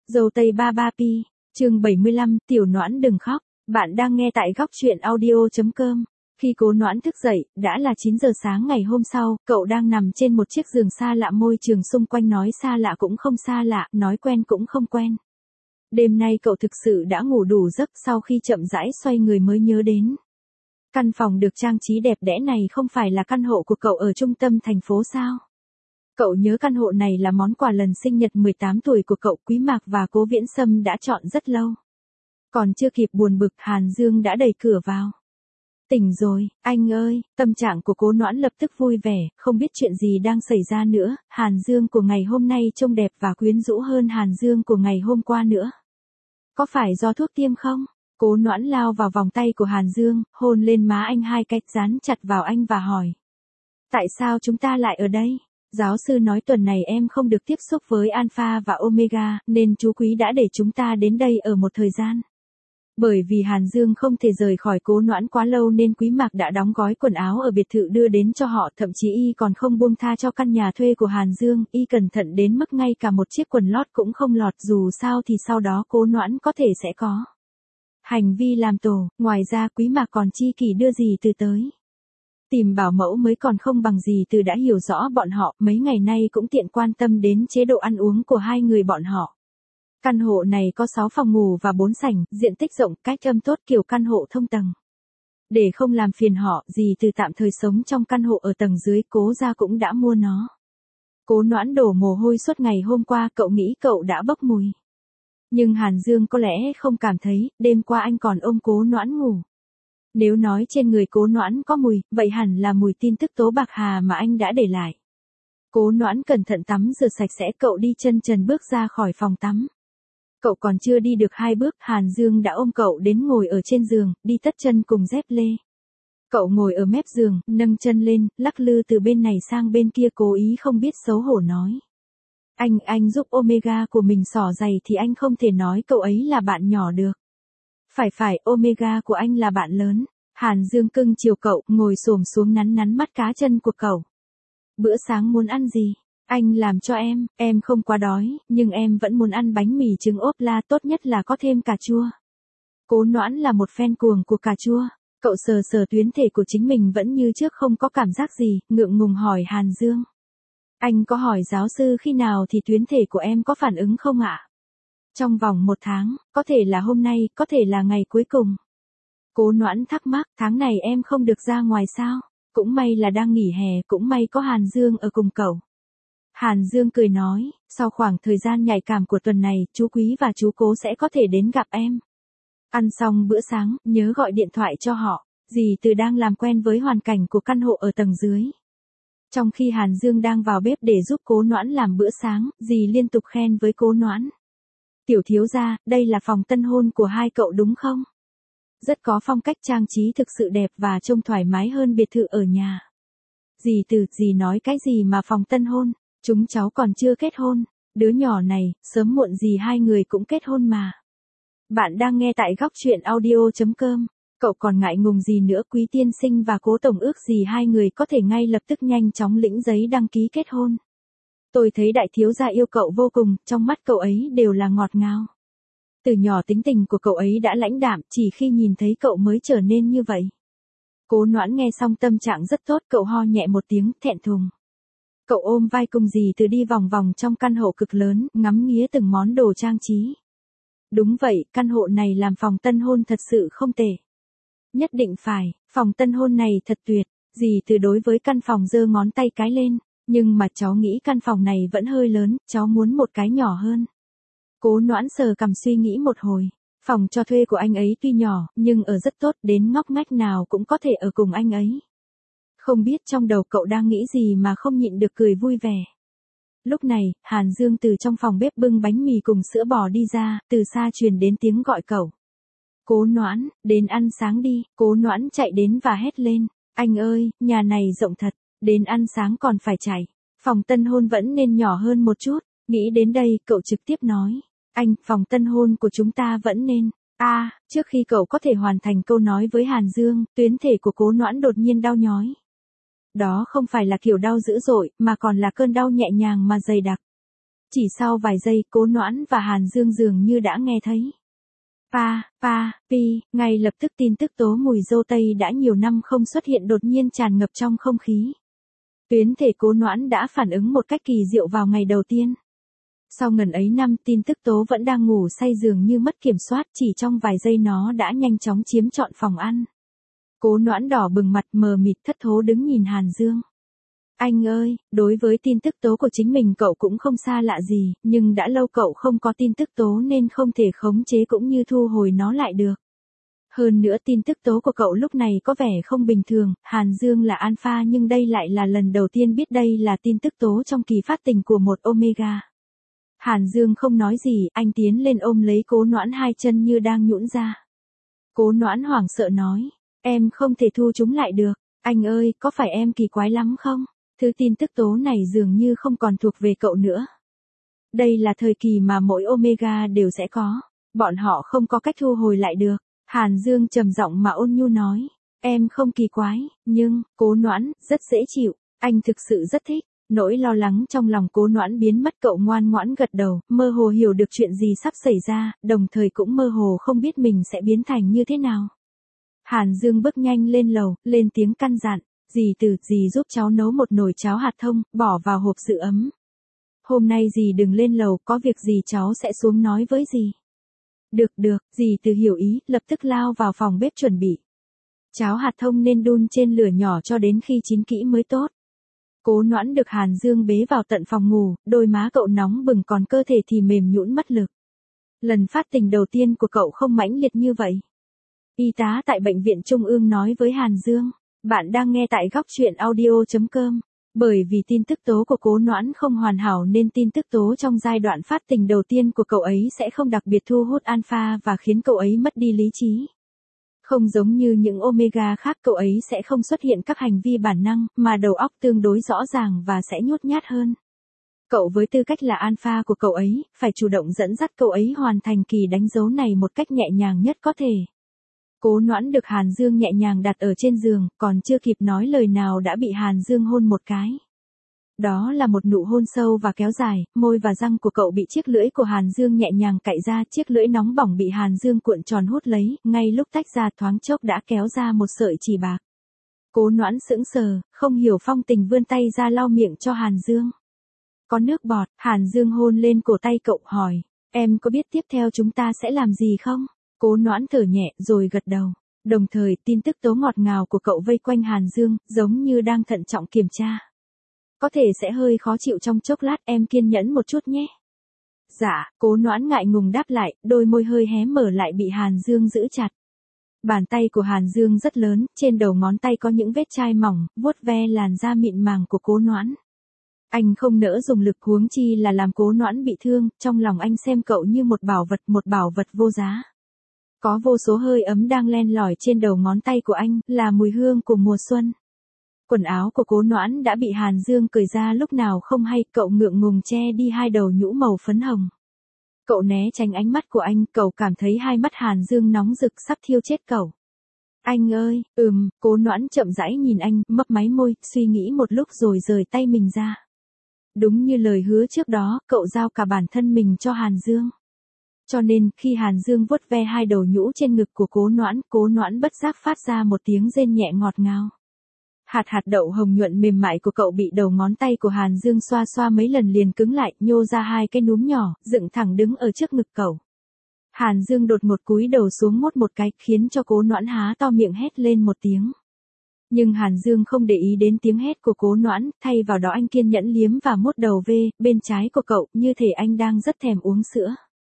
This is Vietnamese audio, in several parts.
Dâu tây ba ba pi, chương 75, tiểu noãn đừng khóc, bạn đang nghe tại góc truyện audio.com. Khi Cố Noãn thức dậy, đã là 9 giờ sáng ngày hôm sau, cậu đang nằm trên một chiếc giường xa lạ, môi trường xung quanh nói xa lạ cũng không xa lạ, nói quen cũng không quen. Đêm nay cậu thực sự đã ngủ đủ giấc, sau khi chậm rãi xoay người mới nhớ đến. Căn phòng được trang trí đẹp đẽ này không phải là căn hộ của cậu ở trung tâm thành phố sao? Cậu nhớ căn hộ này là món quà lần sinh nhật 18 tuổi của cậu. Quý Mạc và Cố Viễn Sâm đã chọn rất lâu. Còn chưa kịp buồn bực, Hàn Dương đã đẩy cửa vào. Tỉnh rồi, anh ơi. Tâm trạng của Cố Noãn lập tức vui vẻ, không biết chuyện gì đang xảy ra nữa. Hàn Dương của ngày hôm nay trông đẹp và quyến rũ hơn Hàn Dương của ngày hôm qua nữa. Có phải do thuốc tiêm không? Cố Noãn lao vào vòng tay của Hàn Dương, hôn lên má anh 2 cái, dán chặt vào anh và hỏi. Tại sao chúng ta lại ở đây? Giáo sư nói tuần này em không được tiếp xúc với Alpha và Omega, nên chú Quý đã để chúng ta đến đây ở một thời gian. Bởi vì Hàn Dương không thể rời khỏi Cố Noãn quá lâu nên Quý Mạc đã đóng gói quần áo ở biệt thự đưa đến cho họ, thậm chí y còn không buông tha cho căn nhà thuê của Hàn Dương, y cẩn thận đến mức ngay cả một chiếc quần lót cũng không lọt, dù sao thì sau đó Cố Noãn có thể sẽ có hành vi làm tổ. Ngoài ra Quý Mạc còn chi kỷ đưa dì Từ tới tìm bảo mẫu mới, còn không bằng dì Từ đã hiểu rõ bọn họ, mấy ngày nay cũng tiện quan tâm đến chế độ ăn uống của hai người bọn họ. Căn hộ này có 6 phòng ngủ và 4 sảnh, diện tích rộng, cách âm tốt, kiểu căn hộ thông tầng. Để không làm phiền họ, dì Từ tạm thời sống trong căn hộ ở tầng dưới, Cố gia cũng đã mua nó. Cố Noãn đổ mồ hôi suốt ngày hôm qua, cậu nghĩ cậu đã bốc mùi. Nhưng Hàn Dương có lẽ không cảm thấy, đêm qua anh còn ôm Cố Noãn ngủ. Nếu nói trên người Cố Noãn có mùi, vậy hẳn là mùi tin tức Tố Bạc Hà mà anh đã để lại. Cố Noãn cẩn thận tắm rửa sạch sẽ, cậu đi chân trần bước ra khỏi phòng tắm. Cậu còn chưa đi được 2 bước, Hàn Dương đã ôm cậu đến ngồi ở trên giường, đi tất chân cùng dép lê. Cậu ngồi ở mép giường, nâng chân lên, lắc lư từ bên này sang bên kia, cố ý không biết xấu hổ nói. Anh giúp Omega của mình xỏ giày thì anh không thể nói cậu ấy là bạn nhỏ được. Phải, Omega của anh là bạn lớn. Hàn Dương cưng chiều cậu, ngồi xổm xuống nắn mắt cá chân của cậu. Bữa sáng muốn ăn gì? Anh làm cho em không quá đói, nhưng em vẫn muốn ăn bánh mì trứng ốp la, tốt nhất là có thêm cà chua. Cố Noãn là một fan cuồng của cà chua. Cậu sờ tuyến thể của chính mình vẫn như trước, không có cảm giác gì, ngượng ngùng hỏi Hàn Dương. Anh có hỏi giáo sư khi nào thì tuyến thể của em có phản ứng không ạ? Trong vòng 1 tháng, có thể là hôm nay, có thể là ngày cuối cùng. Cố Noãn thắc mắc, tháng này em không được ra ngoài sao? Cũng may là đang nghỉ hè, cũng may có Hàn Dương ở cùng cậu. Hàn Dương cười nói, sau khoảng thời gian nhạy cảm của tuần này, chú Quý và chú Cố sẽ có thể đến gặp em. Ăn xong bữa sáng, nhớ gọi điện thoại cho họ. Dì Từ đang làm quen với hoàn cảnh của căn hộ ở tầng dưới. Trong khi Hàn Dương đang vào bếp để giúp Cố Noãn làm bữa sáng, dì liên tục khen với Cố Noãn. Tiểu thiếu gia, đây là phòng tân hôn của hai cậu đúng không? Rất có phong cách, trang trí thực sự đẹp và trông thoải mái hơn biệt thự ở nhà. Dì Từ, dì nói cái gì mà phòng tân hôn? Chúng cháu còn chưa kết hôn. Đứa nhỏ này, sớm muộn gì hai người cũng kết hôn mà. Bạn đang nghe tại góc truyện audio.com. Cậu còn ngại ngùng gì nữa? Quý tiên sinh và Cố tổng ước gì hai người có thể ngay lập tức nhanh chóng lĩnh giấy đăng ký kết hôn. Tôi thấy đại thiếu gia yêu cậu vô cùng, trong mắt cậu ấy đều là ngọt ngào. Từ nhỏ tính tình của cậu ấy đã lãnh đạm, chỉ khi nhìn thấy cậu mới trở nên như vậy. Cố Noãn nghe xong tâm trạng rất tốt, cậu ho nhẹ một tiếng, thẹn thùng. Cậu ôm vai cùng dì Từ đi vòng vòng trong căn hộ cực lớn, ngắm nghía từng món đồ trang trí. Đúng vậy, căn hộ này làm phòng tân hôn thật sự không tệ. Nhất định phải, phòng tân hôn này thật tuyệt. Dì Từ đối với căn phòng giơ ngón tay cái lên. Nhưng mà cháu nghĩ căn phòng này vẫn hơi lớn, cháu muốn một cái nhỏ hơn. Cố Noãn sờ cằm suy nghĩ một hồi. Phòng cho thuê của anh ấy tuy nhỏ, nhưng ở rất tốt, đến ngóc ngách nào cũng có thể ở cùng anh ấy. Không biết trong đầu cậu đang nghĩ gì mà không nhịn được cười vui vẻ. Lúc này, Hàn Dương từ trong phòng bếp bưng bánh mì cùng sữa bò đi ra, từ xa truyền đến tiếng gọi cậu. Cố Noãn, đến ăn sáng đi. Cố Noãn chạy đến và hét lên. Anh ơi, nhà này rộng thật, đến ăn sáng còn phải chạy. Phòng tân hôn vẫn nên nhỏ hơn một chút. Nghĩ đến đây, cậu trực tiếp nói. Anh, phòng tân hôn của chúng ta vẫn nên. Trước khi cậu có thể hoàn thành câu nói với Hàn Dương, tuyến thể của Cố Noãn đột nhiên đau nhói. Đó không phải là kiểu đau dữ dội, mà còn là cơn đau nhẹ nhàng mà dày đặc. Chỉ sau vài giây, Cố Noãn và Hàn Dương dường như đã nghe thấy. Ngay lập tức tin tức tố mùi dâu tây đã nhiều năm không xuất hiện đột nhiên tràn ngập trong không khí. Tuyến thể Cố Noãn đã phản ứng một cách kỳ diệu vào ngày đầu tiên. Sau ngần ấy năm, tin tức tố vẫn đang ngủ say dường như mất kiểm soát, chỉ trong vài giây nó đã nhanh chóng chiếm trọn phòng ăn. Cố Noãn đỏ bừng mặt, mờ mịt thất thố đứng nhìn Hàn Dương. Anh ơi, đối với tin tức tố của chính mình cậu cũng không xa lạ gì, nhưng đã lâu cậu không có tin tức tố nên không thể khống chế cũng như thu hồi nó lại được. Hơn nữa tin tức tố của cậu lúc này có vẻ không bình thường, Hàn Dương là alpha nhưng đây lại là lần đầu tiên biết đây là tin tức tố trong kỳ phát tình của một omega. Hàn Dương không nói gì, anh tiến lên ôm lấy Cố Noãn, hai chân như đang nhũn ra. Cố Noãn hoảng sợ nói, em không thể thu chúng lại được, anh ơi, có phải em kỳ quái lắm không? Thứ tin tức tố này dường như không còn thuộc về cậu nữa. Đây là thời kỳ mà mỗi omega đều sẽ có, bọn họ không có cách thu hồi lại được. Hàn Dương trầm giọng mà ôn nhu nói, em không kỳ quái, nhưng, Cố Noãn, rất dễ chịu, anh thực sự rất thích. Nỗi lo lắng trong lòng Cố Noãn biến mất, cậu ngoan ngoãn gật đầu, mơ hồ hiểu được chuyện gì sắp xảy ra, đồng thời cũng mơ hồ không biết mình sẽ biến thành như thế nào. Hàn Dương bước nhanh lên lầu, lên tiếng căn dặn, dì giúp cháu nấu một nồi cháo hạt thông, bỏ vào hộp giữ ấm. Hôm nay dì đừng lên lầu, có việc gì cháu sẽ xuống nói với dì. Được, dì Từ hiểu ý, lập tức lao vào phòng bếp chuẩn bị. Cháo hạt thông nên đun trên lửa nhỏ cho đến khi chín kỹ mới tốt. Cố Noãn được Hàn Dương bế vào tận phòng ngủ, đôi má cậu nóng bừng còn cơ thể thì mềm nhũn mất lực. Lần phát tình đầu tiên của cậu không mãnh liệt như vậy. Y tá tại bệnh viện Trung ương nói với Hàn Dương, bạn đang nghe tại góc truyện audio.com. Bởi vì tin tức tố của Cố Noãn không hoàn hảo nên tin tức tố trong giai đoạn phát tình đầu tiên của cậu ấy sẽ không đặc biệt thu hút alpha và khiến cậu ấy mất đi lý trí. Không giống như những omega khác, cậu ấy sẽ không xuất hiện các hành vi bản năng, mà đầu óc tương đối rõ ràng và sẽ nhút nhát hơn. Cậu với tư cách là alpha của cậu ấy, phải chủ động dẫn dắt cậu ấy hoàn thành kỳ đánh dấu này một cách nhẹ nhàng nhất có thể. Cố Noãn được Hàn Dương nhẹ nhàng đặt ở trên giường, còn chưa kịp nói lời nào đã bị Hàn Dương hôn một cái. Đó là một nụ hôn sâu và kéo dài, môi và răng của cậu bị chiếc lưỡi của Hàn Dương nhẹ nhàng cạy ra, chiếc lưỡi nóng bỏng bị Hàn Dương cuộn tròn hút lấy, ngay lúc tách ra thoáng chốc đã kéo ra một sợi chỉ bạc. Cố Noãn sững sờ, không hiểu phong tình vươn tay ra lau miệng cho Hàn Dương. Có nước bọt, Hàn Dương hôn lên cổ tay cậu hỏi, em có biết tiếp theo chúng ta sẽ làm gì không? Cố Noãn thở nhẹ rồi gật đầu. Đồng thời tin tức tố ngọt ngào của cậu vây quanh Hàn Dương, giống như đang thận trọng kiểm tra. Có thể sẽ hơi khó chịu trong chốc lát, em kiên nhẫn một chút nhé. Dạ, Cố Noãn ngại ngùng đáp lại, đôi môi hơi hé mở lại bị Hàn Dương giữ chặt. Bàn tay của Hàn Dương rất lớn, trên đầu ngón tay có những vết chai mỏng, vuốt ve làn da mịn màng của Cố Noãn. Anh không nỡ dùng lực, huống chi là làm Cố Noãn bị thương, trong lòng anh xem cậu như một bảo vật vô giá. Có vô số hơi ấm đang len lỏi trên đầu ngón tay của anh, là mùi hương của mùa xuân. Quần áo của Cố Noãn đã bị Hàn Dương cởi ra lúc nào không hay, cậu ngượng ngùng che đi hai đầu nhũ màu phấn hồng. Cậu né tránh ánh mắt của anh, cậu cảm thấy hai mắt Hàn Dương nóng rực sắp thiêu chết cậu. Anh ơi, Cố Noãn chậm rãi nhìn anh, mấp máy môi, suy nghĩ một lúc rồi rời tay mình ra. Đúng như lời hứa trước đó, cậu giao cả bản thân mình cho Hàn Dương. Cho nên, khi Hàn Dương vuốt ve hai đầu nhũ trên ngực của Cố Noãn bất giác phát ra một tiếng rên nhẹ ngọt ngào. Hạt đậu hồng nhuận mềm mại của cậu bị đầu ngón tay của Hàn Dương xoa xoa mấy lần liền cứng lại, nhô ra hai cái núm nhỏ, dựng thẳng đứng ở trước ngực cậu. Hàn Dương đột ngột cúi đầu xuống mốt một cái, khiến cho Cố Noãn há to miệng hét lên một tiếng. Nhưng Hàn Dương không để ý đến tiếng hét của Cố Noãn, thay vào đó anh kiên nhẫn liếm và mốt đầu bên trái của cậu, như thể anh đang rất thèm uống sữa.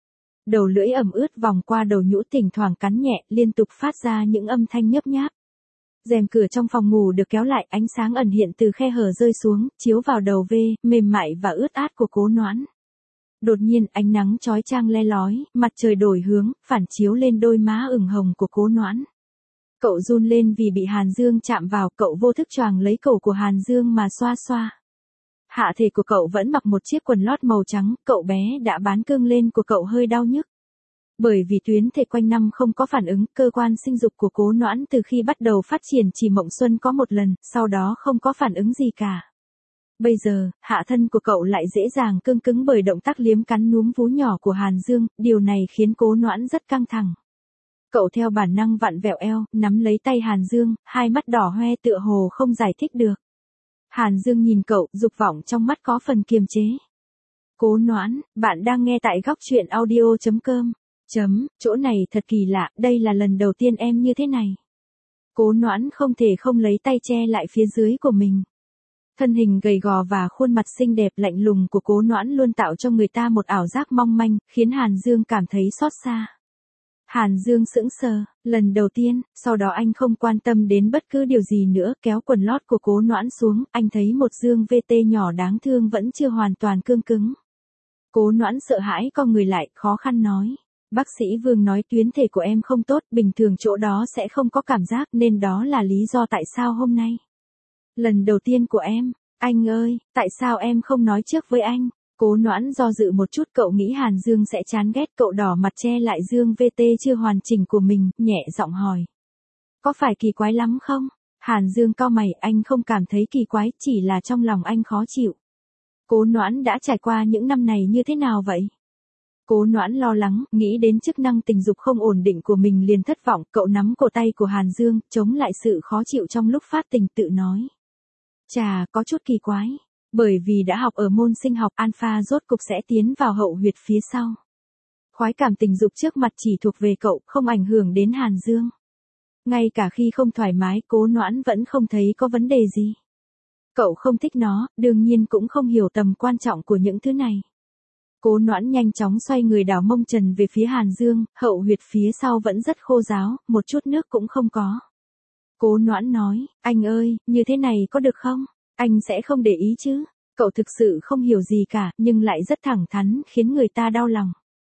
Đầu lưỡi ẩm ướt vòng qua đầu nhũ, thỉnh thoảng cắn nhẹ, liên tục phát ra những âm thanh nhấp nháp. Rèm cửa trong phòng ngủ được kéo lại, ánh sáng ẩn hiện từ khe hở rơi xuống, chiếu vào đầu mềm mại và ướt át của Cố Noãn. Đột nhiên, ánh nắng chói chang le lói, mặt trời đổi hướng, phản chiếu lên đôi má ửng hồng của Cố Noãn. Cậu run lên vì bị Hàn Dương chạm vào, cậu vô thức choàng lấy cổ của Hàn Dương mà xoa xoa. Hạ thể của cậu vẫn mặc một chiếc quần lót màu trắng, cậu bé đã bán cương lên của cậu hơi đau nhức. Bởi vì tuyến thể quanh năm không có phản ứng, cơ quan sinh dục của Cố Noãn từ khi bắt đầu phát triển chỉ mộng xuân có một lần, sau đó không có phản ứng gì cả. Bây giờ, hạ thân của cậu lại dễ dàng cương cứng bởi động tác liếm cắn núm vú nhỏ của Hàn Dương, điều này khiến Cố Noãn rất căng thẳng. Cậu theo bản năng vặn vẹo eo, nắm lấy tay Hàn Dương, hai mắt đỏ hoe tựa hồ không giải thích được. Hàn Dương nhìn cậu, dục vọng trong mắt có phần kiềm chế. Cố Noãn, bạn đang nghe tại góc truyện audio.com. Chỗ này thật kỳ lạ, đây là lần đầu tiên em như thế này. Cố Noãn không thể không lấy tay che lại phía dưới của mình. Thân hình gầy gò và khuôn mặt xinh đẹp lạnh lùng của Cố Noãn luôn tạo cho người ta một ảo giác mong manh, khiến Hàn Dương cảm thấy xót xa. Hàn Dương sững sờ, lần đầu tiên, sau đó anh không quan tâm đến bất cứ điều gì nữa, kéo quần lót của Cố Noãn xuống, anh thấy một dương VT nhỏ đáng thương vẫn chưa hoàn toàn cương cứng. Cố Noãn sợ hãi co người lại, khó khăn nói. Bác sĩ Vương nói tuyến thể của em không tốt, bình thường chỗ đó sẽ không có cảm giác, nên đó là lý do tại sao hôm nay. Lần đầu tiên của em, anh ơi, tại sao em không nói trước với anh? Cố Noãn do dự một chút, cậu nghĩ Hàn Dương sẽ chán ghét, cậu đỏ mặt che lại dương VT chưa hoàn chỉnh của mình, nhẹ giọng hỏi. Có phải kỳ quái lắm không? Hàn Dương cau mày, anh không cảm thấy kỳ quái, chỉ là trong lòng anh khó chịu. Cố Noãn đã trải qua những năm này như thế nào vậy? Cố Noãn lo lắng, nghĩ đến chức năng tình dục không ổn định của mình liền thất vọng, cậu nắm cổ tay của Hàn Dương, chống lại sự khó chịu trong lúc phát tình, tự nói. Chà, có chút kỳ quái. Bởi vì đã học ở môn sinh học, alpha rốt cục sẽ tiến vào hậu huyệt phía sau. Khoái cảm tình dục trước mặt chỉ thuộc về cậu, không ảnh hưởng đến Hàn Dương. Ngay cả khi không thoải mái, Cố Noãn vẫn không thấy có vấn đề gì. Cậu không thích nó, đương nhiên cũng không hiểu tầm quan trọng của những thứ này. Cố Noãn nhanh chóng xoay người đảo mông trần về phía Hàn Dương, hậu huyệt phía sau vẫn rất khô ráo, một chút nước cũng không có. Cố Noãn nói, anh ơi, như thế này có được không? Anh sẽ không để ý chứ? Cậu thực sự không hiểu gì cả, nhưng lại rất thẳng thắn, khiến người ta đau lòng.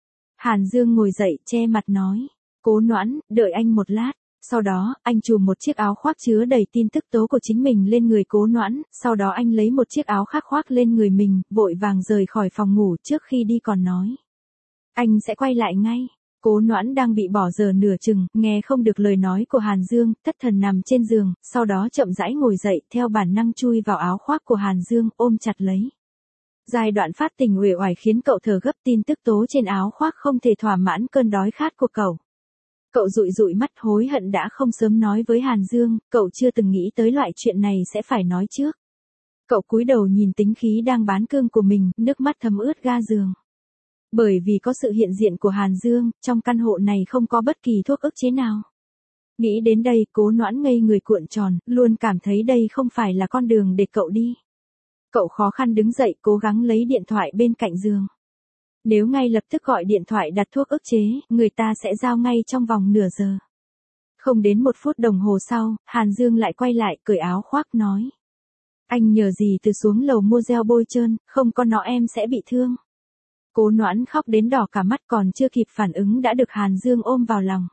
Hàn Dương ngồi dậy, che mặt nói, Cố Noãn, đợi anh một lát. Sau đó, anh chùm một chiếc áo khoác chứa đầy tin tức tố của chính mình lên người Cố Noãn, sau đó anh lấy một chiếc áo khác khoác lên người mình, vội vàng rời khỏi phòng ngủ, trước khi đi còn nói. Anh sẽ quay lại ngay. Cố Noãn đang bị bỏ giờ nửa chừng, nghe không được lời nói của Hàn Dương, thất thần nằm trên giường, sau đó chậm rãi ngồi dậy, theo bản năng chui vào áo khoác của Hàn Dương, ôm chặt lấy. Giai đoạn phát tình uể oải khiến cậu thở gấp, tin tức tố trên áo khoác không thể thỏa mãn cơn đói khát của cậu. Cậu dụi dụi mắt, hối hận đã không sớm nói với Hàn Dương, cậu chưa từng nghĩ tới loại chuyện này sẽ phải nói trước. Cậu cúi đầu nhìn tính khí đang bán cương của mình, nước mắt thấm ướt ga giường. Bởi vì có sự hiện diện của Hàn Dương, trong căn hộ này không có bất kỳ thuốc ức chế nào. Nghĩ đến đây, Cố Noãn ngây người cuộn tròn, luôn cảm thấy đây không phải là con đường để cậu đi. Cậu khó khăn đứng dậy, cố gắng lấy điện thoại bên cạnh giường. Nếu ngay lập tức gọi điện thoại đặt thuốc ức chế, người ta sẽ giao ngay trong vòng nửa giờ. Không đến 1 phút đồng hồ sau, Hàn Dương lại quay lại, cởi áo khoác nói. Anh nhờ gì từ xuống lầu mua gel bôi trơn, không có nó em sẽ bị thương. Cố Noãn khóc đến đỏ cả mắt, còn chưa kịp phản ứng đã được Hàn Dương ôm vào lòng.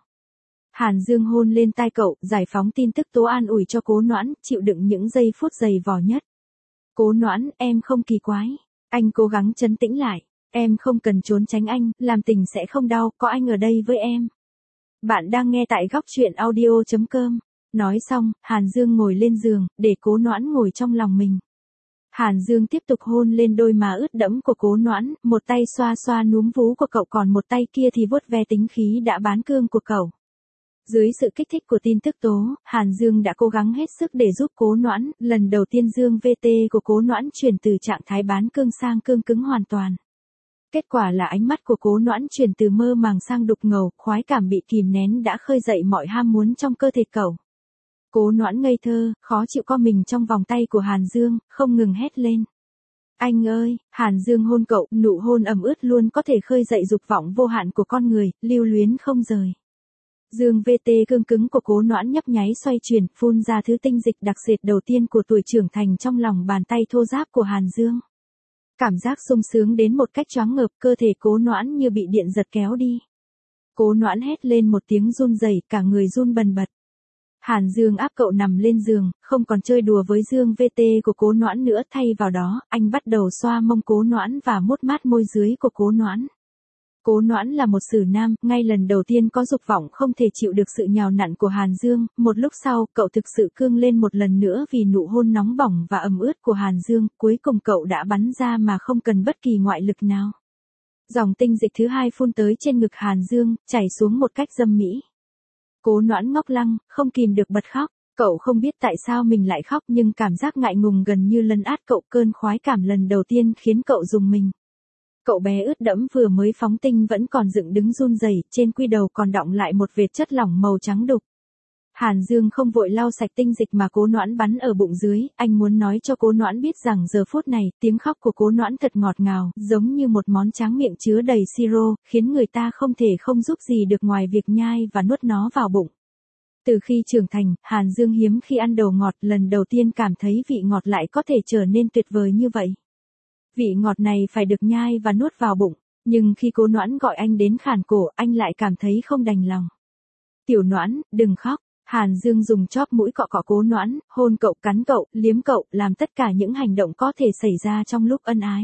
Hàn Dương hôn lên tai cậu, giải phóng tin tức tố an ủi cho Cố Noãn, chịu đựng những giây phút dày vò nhất. Cố Noãn, em không kỳ quái. Anh cố gắng trấn tĩnh lại. Em không cần trốn tránh anh, làm tình sẽ không đau, có anh ở đây với em. Bạn đang nghe tại góc truyện audio.com. Nói xong, Hàn Dương ngồi lên giường, để Cố Noãn ngồi trong lòng mình. Hàn Dương tiếp tục hôn lên đôi má ướt đẫm của Cố Noãn, một tay xoa xoa núm vú của cậu, còn một tay kia thì vuốt ve tính khí đã bán cương của cậu. Dưới sự kích thích của tin tức tố, Hàn Dương đã cố gắng hết sức để giúp Cố Noãn, lần đầu tiên dương VT của Cố Noãn chuyển từ trạng thái bán cương sang cương cứng hoàn toàn. Kết quả là ánh mắt của Cố Noãn chuyển từ mơ màng sang đục ngầu, khoái cảm bị kìm nén đã khơi dậy mọi ham muốn trong cơ thể cậu. Cố Noãn ngây thơ, khó chịu co mình trong vòng tay của Hàn Dương, không ngừng hét lên. Anh ơi, Hàn Dương hôn cậu, nụ hôn ẩm ướt luôn có thể khơi dậy dục vọng vô hạn của con người, lưu luyến không rời. Dương VT cương cứng của Cố Noãn nhấp nháy xoay chuyển, phun ra thứ tinh dịch đặc sệt đầu tiên của tuổi trưởng thành trong lòng bàn tay thô ráp của Hàn Dương. Cảm giác sung sướng đến một cách choáng ngợp, cơ thể Cố Noãn như bị điện giật kéo đi. Cố Noãn hét lên một tiếng run rẩy, cả người run bần bật. Hàn Dương áp cậu nằm lên giường, không còn chơi đùa với dương VT của Cố Noãn nữa, thay vào đó, anh bắt đầu xoa mông Cố Noãn và mút mát môi dưới của Cố Noãn. Cố Noãn là một sử nam, ngay lần đầu tiên có dục vọng không thể chịu được sự nhào nặn của Hàn Dương, một lúc sau, cậu thực sự cương lên một lần nữa vì nụ hôn nóng bỏng và ẩm ướt của Hàn Dương, cuối cùng cậu đã bắn ra mà không cần bất kỳ ngoại lực nào. Dòng tinh dịch thứ hai phun tới trên ngực Hàn Dương, chảy xuống một cách dâm mỹ. Cố Noãn ngốc lăng, không kìm được bật khóc. Cậu không biết tại sao mình lại khóc nhưng cảm giác ngại ngùng gần như lấn át cậu, cơn khoái cảm lần đầu tiên khiến cậu rùng mình. Cậu bé ướt đẫm vừa mới phóng tinh vẫn còn dựng đứng run rẩy, trên quy đầu còn đọng lại một vệt chất lỏng màu trắng đục. Hàn Dương không vội lau sạch tinh dịch mà Cố Noãn bắn ở bụng dưới, anh muốn nói cho Cố Noãn biết rằng giờ phút này, tiếng khóc của Cố Noãn thật ngọt ngào, giống như một món tráng miệng chứa đầy siro, khiến người ta không thể không giúp gì được ngoài việc nhai và nuốt nó vào bụng. Từ khi trưởng thành, Hàn Dương hiếm khi ăn đồ ngọt, lần đầu tiên cảm thấy vị ngọt lại có thể trở nên tuyệt vời như vậy. Vị ngọt này phải được nhai và nuốt vào bụng, nhưng khi Cố Noãn gọi anh đến khản cổ, anh lại cảm thấy không đành lòng. Tiểu Noãn, đừng khóc. Hàn Dương dùng chóp mũi cọ cọ Cố Noãn, hôn cậu, cắn cậu, liếm cậu, làm tất cả những hành động có thể xảy ra trong lúc ân ái.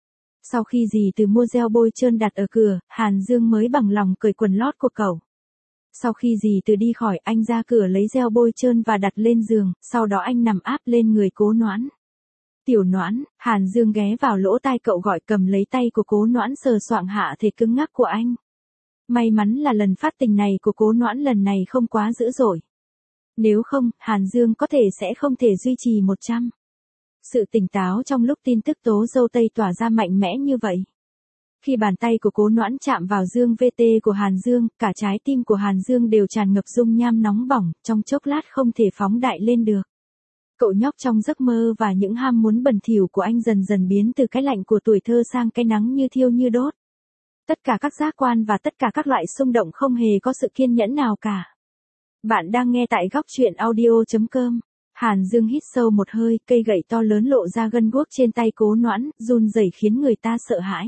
Sau khi dì từ mua gel bôi trơn đặt ở cửa, Hàn Dương mới bằng lòng cởi quần lót của cậu. Sau khi dì từ đi khỏi, anh ra cửa lấy gel bôi trơn và đặt lên giường, sau đó anh nằm áp lên người Cố Noãn. Tiểu Noãn, Hàn Dương ghé vào lỗ tai cậu gọi, cầm lấy tay của Cố Noãn sờ soạng hạ thể cứng ngắc của anh. May mắn là lần phát tình này của Cố Noãn lần này không quá dữ dội. Nếu không, Hàn Dương có thể sẽ không thể duy trì 100. Sự tỉnh táo trong lúc tin tức tố dâu tây tỏa ra mạnh mẽ như vậy. Khi bàn tay của Cố Noãn chạm vào dương VT của Hàn Dương, cả trái tim của Hàn Dương đều tràn ngập dung nham nóng bỏng, trong chốc lát không thể phóng đại lên được. Cậu nhóc trong giấc mơ và những ham muốn bẩn thỉu của anh dần dần biến từ cái lạnh của tuổi thơ sang cái nắng như thiêu như đốt. Tất cả các giác quan và tất cả các loại xung động không hề có sự kiên nhẫn nào cả. Bạn đang nghe tại góc truyện audio.com. Hàn Dương hít sâu một hơi, cây gậy to lớn lộ ra gân guốc trên tay Cố Noãn, run rẩy khiến người ta sợ hãi.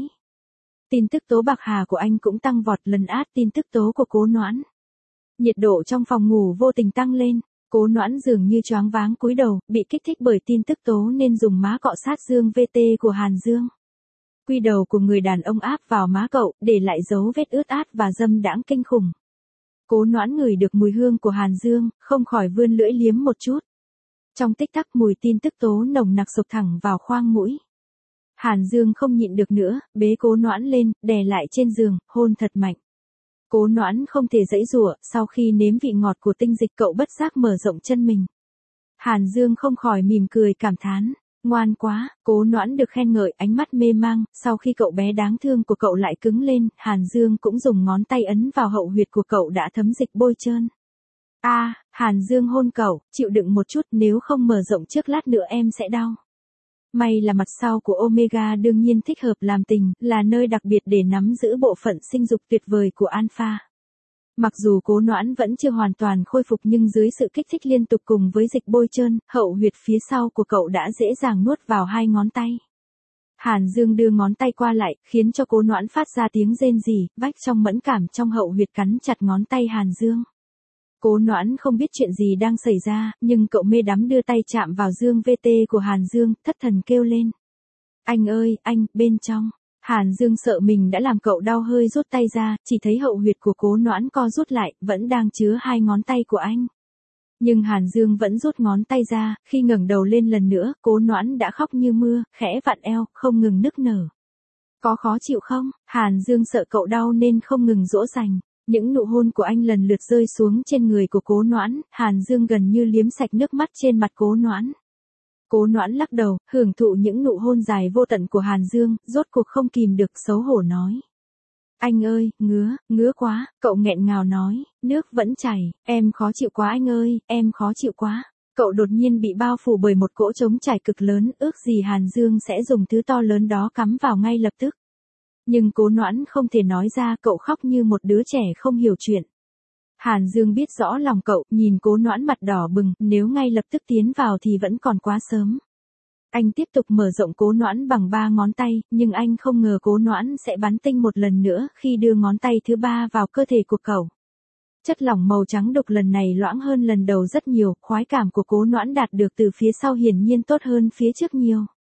Tin tức tố bạc hà của anh cũng tăng vọt, lấn át tin tức tố của Cố Noãn. Nhiệt độ trong phòng ngủ vô tình tăng lên, Cố Noãn dường như choáng váng cúi đầu, bị kích thích bởi tin tức tố nên dùng má cọ sát dương VT của Hàn Dương. Quy đầu của người đàn ông áp vào má cậu, để lại dấu vết ướt át và dâm đãng kinh khủng. Cố Noãn ngửi được mùi hương của Hàn Dương, không khỏi vươn lưỡi liếm một chút. Trong tích tắc mùi tin tức tố nồng nặc sộc thẳng vào khoang mũi. Hàn Dương không nhịn được nữa, bế Cố Noãn lên, đè lại trên giường, hôn thật mạnh. Cố Noãn không thể giãy giụa, sau khi nếm vị ngọt của tinh dịch cậu bất giác mở rộng chân mình. Hàn Dương không khỏi mỉm cười cảm thán, ngoan quá. Cố Noãn được khen ngợi, ánh mắt mê mang, sau khi cậu bé đáng thương của cậu lại cứng lên, Hàn Dương cũng dùng ngón tay ấn vào hậu huyệt của cậu đã thấm dịch bôi trơn. Hàn Dương hôn cậu, chịu đựng một chút, nếu không mở rộng trước lát nữa em sẽ đau. May là mặt sau của Omega đương nhiên thích hợp làm tình, là nơi đặc biệt để nắm giữ bộ phận sinh dục tuyệt vời của Alpha. Mặc dù Cố Noãn vẫn chưa hoàn toàn khôi phục nhưng dưới sự kích thích liên tục cùng với dịch bôi trơn, hậu huyệt phía sau của cậu đã dễ dàng nuốt vào 2 ngón tay. Hàn Dương đưa ngón tay qua lại, khiến cho Cố Noãn phát ra tiếng rên rỉ, vách trong mẫn cảm trong hậu huyệt cắn chặt ngón tay Hàn Dương. Cố Noãn không biết chuyện gì đang xảy ra, nhưng cậu mê đắm đưa tay chạm vào dương VT của Hàn Dương, thất thần kêu lên. Anh ơi, anh, bên trong. Hàn Dương sợ mình đã làm cậu đau hơi rút tay ra, chỉ thấy hậu huyệt của Cố Noãn co rút lại, vẫn đang chứa 2 ngón tay của anh. Nhưng Hàn Dương vẫn rút ngón tay ra, khi ngẩng đầu lên lần nữa, Cố Noãn đã khóc như mưa, khẽ vặn eo, không ngừng nức nở. Có khó chịu không? Hàn Dương sợ cậu đau nên không ngừng dỗ dành. Những nụ hôn của anh lần lượt rơi xuống trên người của Cố Noãn, Hàn Dương gần như liếm sạch nước mắt trên mặt Cố Noãn. Cố Noãn lắc đầu, hưởng thụ những nụ hôn dài vô tận của Hàn Dương, rốt cuộc không kìm được, xấu hổ nói. Anh ơi, ngứa quá, cậu nghẹn ngào nói, nước vẫn chảy, em khó chịu quá anh ơi, em khó chịu quá. Cậu đột nhiên bị bao phủ bởi một cỗ trống trải cực lớn, ước gì Hàn Dương sẽ dùng thứ to lớn đó cắm vào ngay lập tức. Nhưng Cố Noãn không thể nói ra, cậu khóc như một đứa trẻ không hiểu chuyện. Hàn Dương biết rõ lòng cậu, nhìn Cố Noãn mặt đỏ bừng, nếu ngay lập tức tiến vào thì vẫn còn quá sớm. Anh tiếp tục mở rộng Cố Noãn bằng 3 ngón tay, nhưng anh không ngờ Cố Noãn sẽ bắn tinh một lần nữa khi đưa ngón tay thứ 3 vào cơ thể của cậu. Chất lỏng màu trắng đục lần này loãng hơn lần đầu rất nhiều, khoái cảm của Cố Noãn đạt được từ phía sau hiển nhiên tốt hơn phía trước nhiều.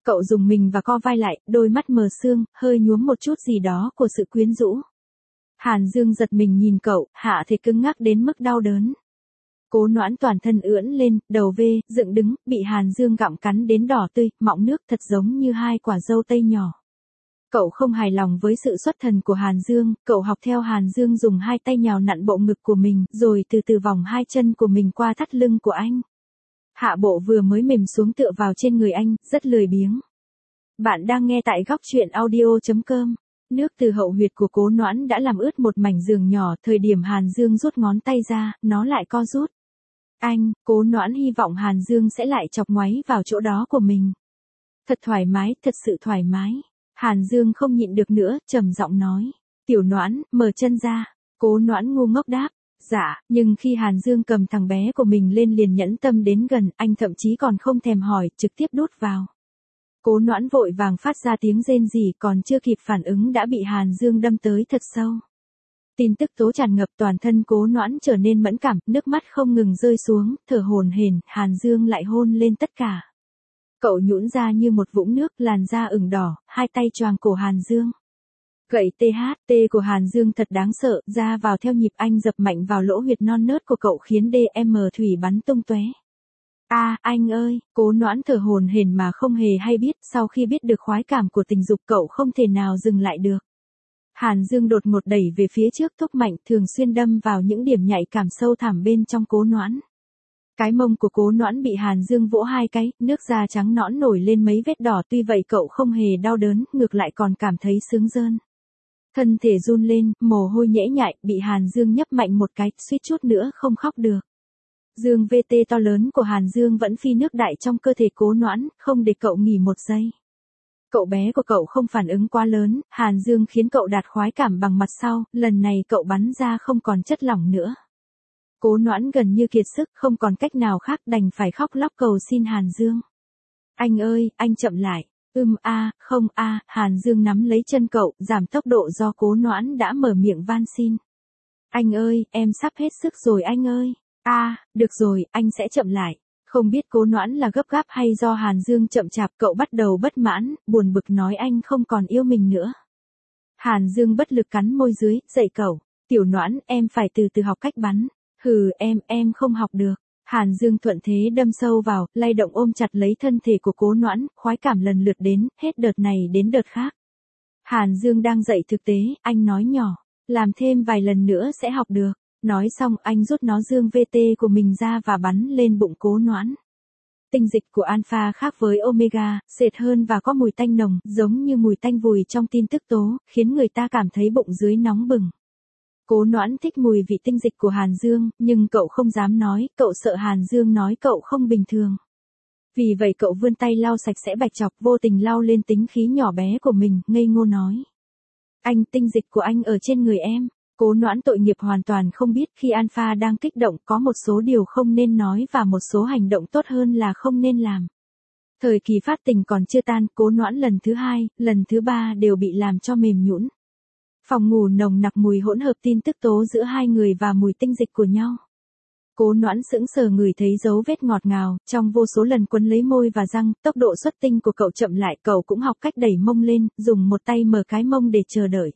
Cậu dùng mình và co vai lại, đôi mắt mờ sương, hơi nhuốm một chút gì đó của sự quyến rũ. Hàn Dương giật mình nhìn cậu, hạ thể cứng ngắc đến mức đau đớn. Cố Noãn toàn thân ưỡn lên, đầu vê, dựng đứng, bị Hàn Dương gặm cắn đến đỏ tươi, mọng nước thật giống như hai quả dâu tây nhỏ. Cậu không hài lòng với sự xuất thần của Hàn Dương, cậu học theo Hàn Dương dùng hai tay nhào nặn bộ ngực của mình, rồi từ từ vòng hai chân của mình qua thắt lưng của anh. Hạ bộ vừa mới mềm xuống tựa vào trên người anh, rất lười biếng. Bạn đang nghe tại góc truyện audio.com. Nước từ hậu huyệt của Cố Noãn đã làm ướt một mảnh giường nhỏ, thời điểm Hàn Dương rút ngón tay ra, nó lại co rút. Cố Noãn hy vọng Hàn Dương sẽ lại chọc ngoáy vào chỗ đó của mình. Thật thoải mái, thật sự thoải mái. Hàn Dương không nhịn được nữa, trầm giọng nói. Tiểu Noãn, mở chân ra. Cố Noãn ngu ngốc đáp. Dạ, nhưng khi Hàn Dương cầm thằng bé của mình lên liền nhẫn tâm đến gần, anh thậm chí còn không thèm hỏi, trực tiếp đút vào. Cố Noãn vội vàng phát ra tiếng rên rỉ, còn chưa kịp phản ứng đã bị Hàn Dương đâm tới thật sâu. Tin tức tố tràn ngập toàn thân Cố Noãn trở nên mẫn cảm, nước mắt không ngừng rơi xuống, thở hổn hển, Hàn Dương lại hôn lên tất cả. Cậu nhũn ra như một vũng nước, làn da ửng đỏ, hai tay choàng cổ Hàn Dương. Gậy THT của Hàn Dương thật đáng sợ, ra vào theo nhịp anh dập mạnh vào lỗ huyệt non nớt của cậu khiến DM thủy bắn tung tóe. Anh ơi, Cố Noãn thở hổn hển mà không hề hay biết, sau khi biết được khoái cảm của tình dục cậu không thể nào dừng lại được. Hàn Dương đột ngột đẩy về phía trước thúc mạnh, thường xuyên đâm vào những điểm nhạy cảm sâu thẳm bên trong Cố Noãn. Cái mông của Cố Noãn bị Hàn Dương vỗ hai cái, nước da trắng nõn nổi lên mấy vết đỏ, tuy vậy cậu không hề đau đớn, ngược lại còn cảm thấy sướng rơn. Thân thể run lên, mồ hôi nhễ nhại, bị Hàn Dương nhấp mạnh một cái, suýt chút nữa không khóc được. Dương VT to lớn của Hàn Dương vẫn phi nước đại trong cơ thể Cố Noãn, không để cậu nghỉ một giây. Cậu bé của cậu không phản ứng quá lớn, Hàn Dương khiến cậu đạt khoái cảm bằng mặt sau, lần này cậu bắn ra không còn chất lỏng nữa. Cố Noãn gần như kiệt sức, không còn cách nào khác đành phải khóc lóc cầu xin Hàn Dương. Anh ơi, anh chậm lại. Không Hàn Dương nắm lấy chân cậu, giảm tốc độ do Cố Noãn đã mở miệng van xin. Anh ơi, em sắp hết sức rồi anh ơi. Được rồi, anh sẽ chậm lại. Không biết Cố Noãn là gấp gáp hay do Hàn Dương chậm chạp, cậu bắt đầu bất mãn, buồn bực nói anh không còn yêu mình nữa. Hàn Dương bất lực cắn môi dưới, dạy cậu. Tiểu Noãn, em phải từ từ học cách bắn. Hừ, em không học được. Hàn Dương thuận thế đâm sâu vào, lay động ôm chặt lấy thân thể của Cố Noãn, khoái cảm lần lượt đến, hết đợt này đến đợt khác. Hàn Dương đang dạy thực tế, anh nói nhỏ, làm thêm vài lần nữa sẽ học được. Nói xong anh rút nó Dương VT của mình ra và bắn lên bụng Cố Noãn. Tinh dịch của Alpha khác với Omega, sệt hơn và có mùi tanh nồng, giống như mùi tanh vùi trong tin tức tố, khiến người ta cảm thấy bụng dưới nóng bừng. Cố Noãn thích mùi vị tinh dịch của Hàn Dương, nhưng cậu không dám nói, cậu sợ Hàn Dương nói cậu không bình thường. Vì vậy cậu vươn tay lau sạch sẽ bạch chọc, vô tình lau lên tính khí nhỏ bé của mình, ngây ngô nói. Anh, tinh dịch của anh ở trên người em. Cố Noãn tội nghiệp hoàn toàn không biết khi Alpha đang kích động có một số điều không nên nói và một số hành động tốt hơn là không nên làm. Thời kỳ phát tình còn chưa tan, Cố Noãn lần thứ 2, lần thứ 3 đều bị làm cho mềm nhũn. Phòng ngủ nồng nặc mùi hỗn hợp tin tức tố giữa hai người và mùi tinh dịch của nhau. Cố Noãn sững sờ ngửi thấy dấu vết ngọt ngào, trong vô số lần quấn lấy môi và răng, tốc độ xuất tinh của cậu chậm lại, cậu cũng học cách đẩy mông lên, dùng một tay mở cái mông để chờ đợi.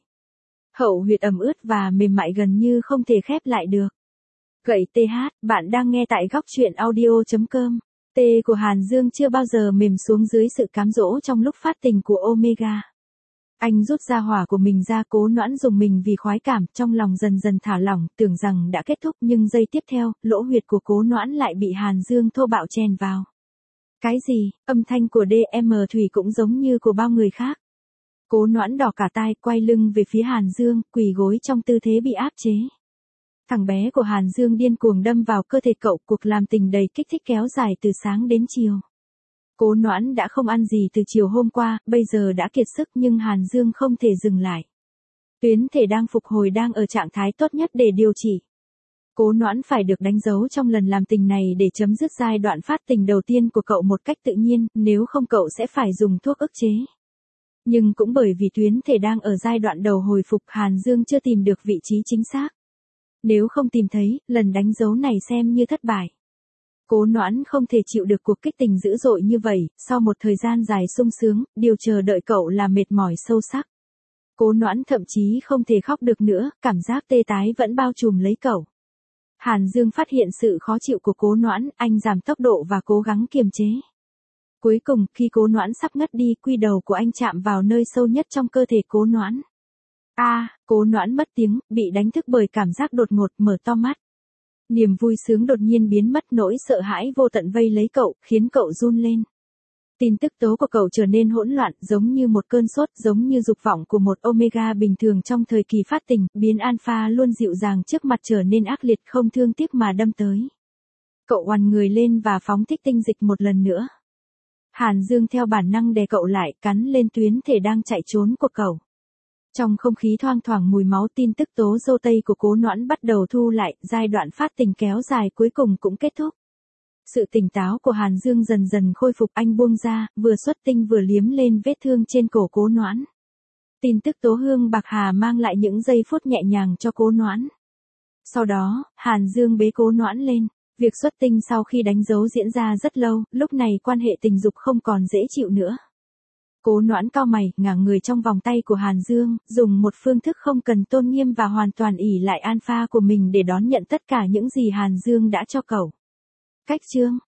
Hậu huyệt ẩm ướt và mềm mại gần như không thể khép lại được. Gậy bạn đang nghe tại góc truyện audio.com. T của Hàn Dương chưa bao giờ mềm xuống dưới sự cám dỗ trong lúc phát tình của Omega. Anh rút ra hỏa của mình ra, Cố Noãn dùng mình vì khoái cảm, trong lòng dần dần thả lỏng, tưởng rằng đã kết thúc nhưng giây tiếp theo, lỗ huyệt của Cố Noãn lại bị Hàn Dương thô bạo chèn vào. Cái gì, âm thanh của DM Thủy cũng giống như của bao người khác. Cố Noãn đỏ cả tai, quay lưng về phía Hàn Dương, quỳ gối trong tư thế bị áp chế. Thằng bé của Hàn Dương điên cuồng đâm vào cơ thể cậu, cuộc làm tình đầy kích thích kéo dài từ sáng đến chiều. Cố Noãn đã không ăn gì từ chiều hôm qua, bây giờ đã kiệt sức nhưng Hàn Dương không thể dừng lại. Tuyến thể đang phục hồi, đang ở trạng thái tốt nhất để điều trị. Cố Noãn phải được đánh dấu trong lần làm tình này để chấm dứt giai đoạn phát tình đầu tiên của cậu một cách tự nhiên, nếu không cậu sẽ phải dùng thuốc ức chế. Nhưng cũng bởi vì tuyến thể đang ở giai đoạn đầu hồi phục, Hàn Dương chưa tìm được vị trí chính xác. Nếu không tìm thấy, lần đánh dấu này xem như thất bại. Cố Noãn không thể chịu được cuộc kích tình dữ dội như vậy, sau một thời gian dài sung sướng, điều chờ đợi cậu là mệt mỏi sâu sắc. Cố Noãn thậm chí không thể khóc được nữa, cảm giác tê tái vẫn bao trùm lấy cậu. Hàn Dương phát hiện sự khó chịu của Cố Noãn, anh giảm tốc độ và cố gắng kiềm chế. Cuối cùng, khi Cố Noãn sắp ngất đi, quy đầu của anh chạm vào nơi sâu nhất trong cơ thể Cố Noãn. Cố Noãn mất tiếng, bị đánh thức bởi cảm giác đột ngột, mở to mắt. Niềm vui sướng đột nhiên biến mất, nỗi sợ hãi vô tận vây lấy cậu, khiến cậu run lên. Tin tức tố của cậu trở nên hỗn loạn, giống như một cơn sốt, giống như dục vọng của một omega bình thường trong thời kỳ phát tình, biến alpha luôn dịu dàng trước mặt trở nên ác liệt, không thương tiếc mà đâm tới. Cậu oằn người lên và phóng thích tinh dịch một lần nữa. Hàn Dương theo bản năng đè cậu lại, cắn lên tuyến thể đang chạy trốn của cậu. Trong không khí thoang thoảng mùi máu, tin tức tố dô tây của Cố Noãn bắt đầu thu lại, giai đoạn phát tình kéo dài cuối cùng cũng kết thúc. Sự tỉnh táo của Hàn Dương dần dần khôi phục, anh buông ra, vừa xuất tinh vừa liếm lên vết thương trên cổ Cố Noãn. Tin tức tố hương bạc hà mang lại những giây phút nhẹ nhàng cho Cố Noãn. Sau đó, Hàn Dương bế Cố Noãn lên. Việc xuất tinh sau khi đánh dấu diễn ra rất lâu, lúc này quan hệ tình dục không còn dễ chịu nữa. Cố Noãn cau mày, ngả người trong vòng tay của Hàn Dương, dùng một phương thức không cần tôn nghiêm và hoàn toàn ỷ lại alpha của mình để đón nhận tất cả những gì Hàn Dương đã cho cậu. Cách chương